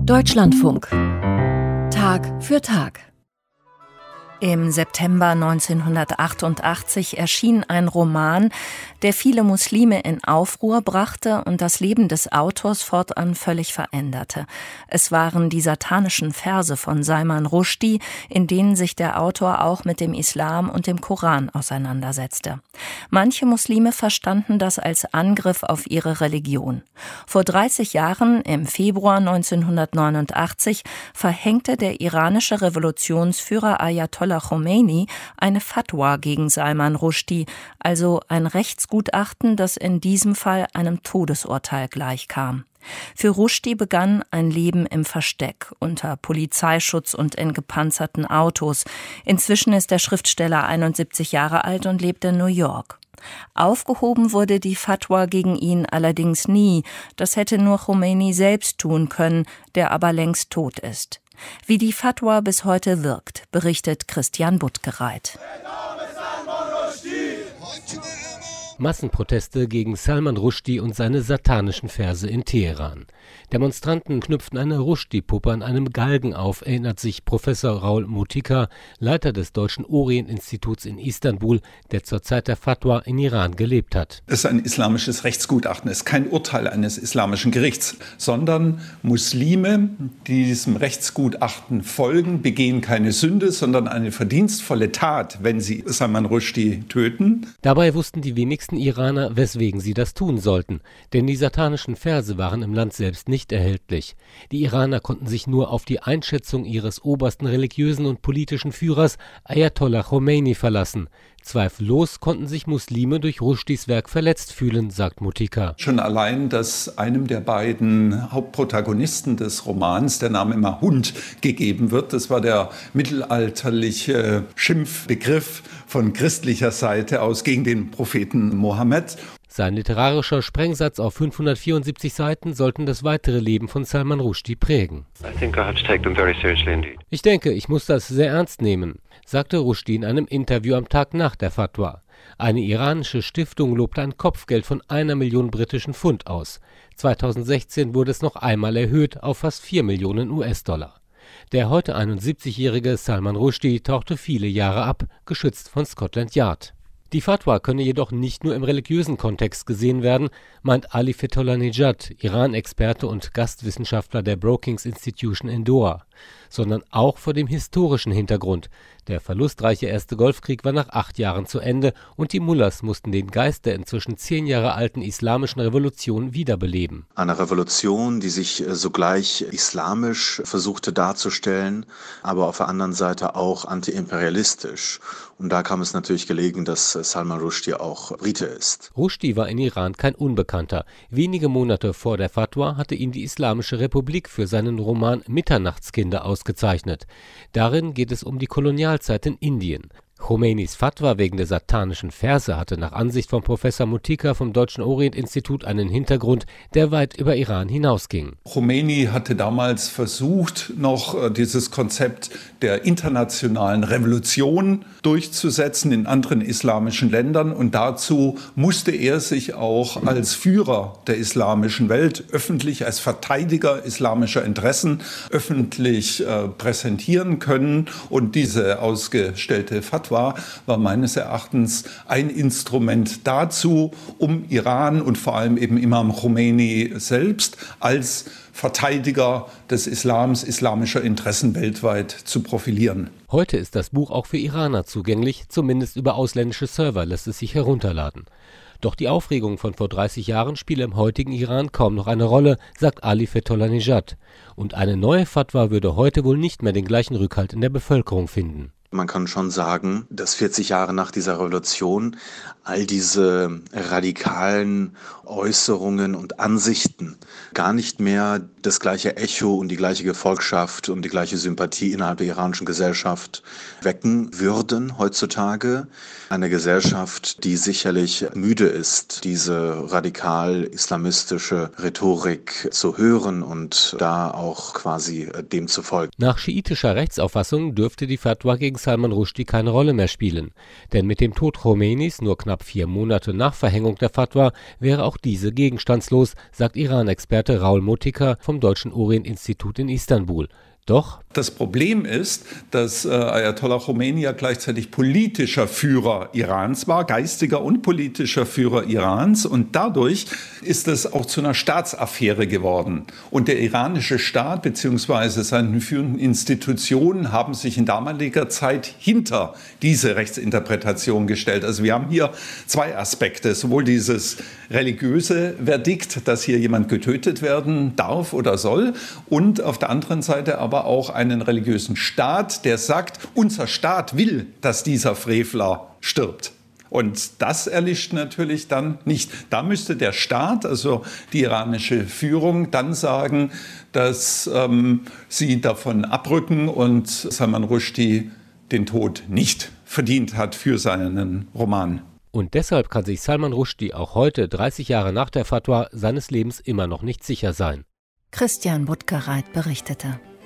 Deutschlandfunk. Tag für Tag. Im September 1988 erschien ein Roman, der viele Muslime in Aufruhr brachte und das Leben des Autors fortan völlig veränderte. Es waren die satanischen Verse von Salman Rushdie, in denen sich der Autor auch mit dem Islam und dem Koran auseinandersetzte. Manche Muslime verstanden das als Angriff auf ihre Religion. Vor 30 Jahren, im Februar 1989, verhängte der iranische Revolutionsführer Ayatollah Khomeini eine Fatwa gegen Salman Rushdie, also ein Rechtsgutachten, das in diesem Fall einem Todesurteil gleichkam. Für Rushdie begann ein Leben im Versteck, unter Polizeischutz und in gepanzerten Autos. Inzwischen ist der Schriftsteller 71 Jahre alt und lebt in New York. Aufgehoben wurde die Fatwa gegen ihn allerdings nie. Das hätte nur Khomeini selbst tun können, der aber längst tot ist. Wie die Fatwa bis heute wirkt, berichtet Christian Buttgereit. Massenproteste gegen Salman Rushdie und seine satanischen Verse in Teheran. Demonstranten knüpften eine Rushdie-Puppe an einem Galgen auf, erinnert sich Professor Raul Mutika, Leiter des Deutschen Orient-Instituts in Istanbul, der zur Zeit der Fatwa in Iran gelebt hat. Es ist ein islamisches Rechtsgutachten, es ist kein Urteil eines islamischen Gerichts, sondern Muslime, die diesem Rechtsgutachten folgen, begehen keine Sünde, sondern eine verdienstvolle Tat, wenn sie Salman Rushdie töten. Dabei wussten die wenigsten Iraner, weswegen sie das tun sollten, denn die satanischen Verse waren im Land selbst nicht erhältlich. Die Iraner konnten sich nur auf die Einschätzung ihres obersten religiösen und politischen Führers Ayatollah Khomeini verlassen. Zweifellos konnten sich Muslime durch Rushdies Werk verletzt fühlen, sagt Mutika. Schon allein, dass einem der beiden Hauptprotagonisten des Romans der Name Mahund gegeben wird, das war der mittelalterliche Schimpfbegriff von christlicher Seite aus gegen den Propheten Mohammed. Sein literarischer Sprengsatz auf 574 Seiten sollten das weitere Leben von Salman Rushdie prägen. Ich denke, ich muss das sehr ernst nehmen, sagte Rushdie in einem Interview am Tag nach der Fatwa. Eine iranische Stiftung lobte ein Kopfgeld von 1 Million britischen Pfund aus. 2016 wurde es noch einmal erhöht auf fast 4 Millionen US-Dollar. Der heute 71-jährige Salman Rushdie tauchte viele Jahre ab, geschützt von Scotland Yard. Die Fatwa könne jedoch nicht nur im religiösen Kontext gesehen werden, meint Ali Fetholanejad, Iran-Experte und Gastwissenschaftler der Brookings Institution in Doha, sondern auch vor dem historischen Hintergrund. Der verlustreiche Erste Golfkrieg war nach 8 Jahren zu Ende und die Mullahs mussten den Geist der inzwischen 10 Jahre alten islamischen Revolution wiederbeleben. Eine Revolution, die sich sogleich islamisch versuchte darzustellen, aber auf der anderen Seite auch antiimperialistisch. Und da kam es natürlich gelegen, dass Salman Rushdie auch Brite ist. Rushdie war in Iran kein Unbekannter. Wenige Monate vor der Fatwa hatte ihn die Islamische Republik für seinen Roman Mitternachtskinder ausgezeichnet. Darin geht es um die Kolonialzeit in Indien. Khomeinis Fatwa wegen der satanischen Verse hatte nach Ansicht von Professor Mutika vom Deutschen Orient-Institut einen Hintergrund, der weit über Iran hinausging. Khomeini hatte damals versucht, noch dieses Konzept der internationalen Revolution durchzusetzen in anderen islamischen Ländern. Und dazu musste er sich auch als Führer der islamischen Welt öffentlich, als Verteidiger islamischer Interessen öffentlich präsentieren können. Und diese ausgestellte Fatwa war meines Erachtens ein Instrument dazu, um Iran und vor allem eben Imam Khomeini selbst als Verteidiger des Islams, islamischer Interessen weltweit zu profilieren. Heute ist das Buch auch für Iraner zugänglich, zumindest über ausländische Server lässt es sich herunterladen. Doch die Aufregung von vor 30 Jahren spiele im heutigen Iran kaum noch eine Rolle, sagt Ali Fetholanejad. Und eine neue Fatwa würde heute wohl nicht mehr den gleichen Rückhalt in der Bevölkerung finden. Man kann schon sagen, dass 40 Jahre nach dieser Revolution all diese radikalen Äußerungen und Ansichten gar nicht mehr das gleiche Echo und die gleiche Gefolgschaft und die gleiche Sympathie innerhalb der iranischen Gesellschaft wecken würden heutzutage. Eine Gesellschaft, die sicherlich müde ist, diese radikal-islamistische Rhetorik zu hören und da auch quasi dem zu folgen. Nach schiitischer Rechtsauffassung dürfte die Fatwa gegen Salman Rushdie keine Rolle mehr spielen. Denn mit dem Tod Khomeinis, nur knapp 4 Monate nach Verhängung der Fatwa, wäre auch diese gegenstandslos, sagt Iran-Experte Raul Motika vom Deutschen Orient-Institut in Istanbul. Doch das Problem ist, dass Ayatollah Khomeini ja gleichzeitig politischer Führer Irans war, geistiger und politischer Führer Irans. Und dadurch ist es auch zu einer Staatsaffäre geworden. Und der iranische Staat bzw. seine führenden Institutionen haben sich in damaliger Zeit hinter diese Rechtsinterpretation gestellt. Also wir haben hier 2 Aspekte, sowohl dieses religiöse Verdikt, dass hier jemand getötet werden darf oder soll, und auf der anderen Seite aber auch einen religiösen Staat, der sagt, unser Staat will, dass dieser Frevler stirbt. Und das erlischt natürlich dann nicht. Da müsste der Staat, also die iranische Führung, dann sagen, dass sie davon abrücken und Salman Rushdie den Tod nicht verdient hat für seinen Roman. Und deshalb kann sich Salman Rushdie auch heute, 30 Jahre nach der Fatwa, seines Lebens immer noch nicht sicher sein. Christian Buttgereit berichtete.